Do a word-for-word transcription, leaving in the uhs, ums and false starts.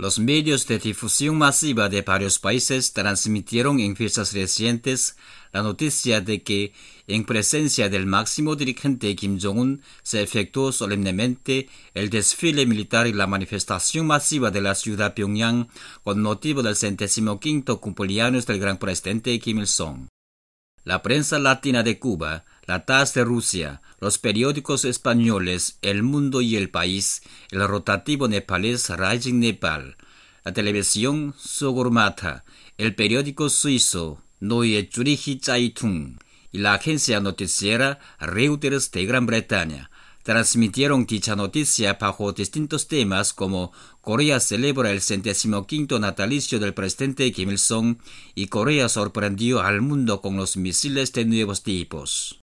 Los medios de difusión masiva de varios países transmitieron en fechas recientes la noticia de que, en presencia del máximo dirigente Kim Jong-un, se efectuó solemnemente el desfile militar y la manifestación masiva de la ciudad Pyongyang con motivo del centésimo quinto cumpleaños del gran presidente Kim Il-sung. La prensa latina de Cuba, la T A S de Rusia, los periódicos españoles El Mundo y El País, el rotativo nepalés Rising Nepal, la televisión Sogormata, el periódico suizo Neue Zürcher Zeitung y la agencia noticiera Reuters de Gran Bretaña transmitieron dicha noticia bajo distintos temas como Corea celebra el centésimo quinto natalicio del presidente Kim Il-sung y Corea sorprendió al mundo con los misiles de nuevos tipos.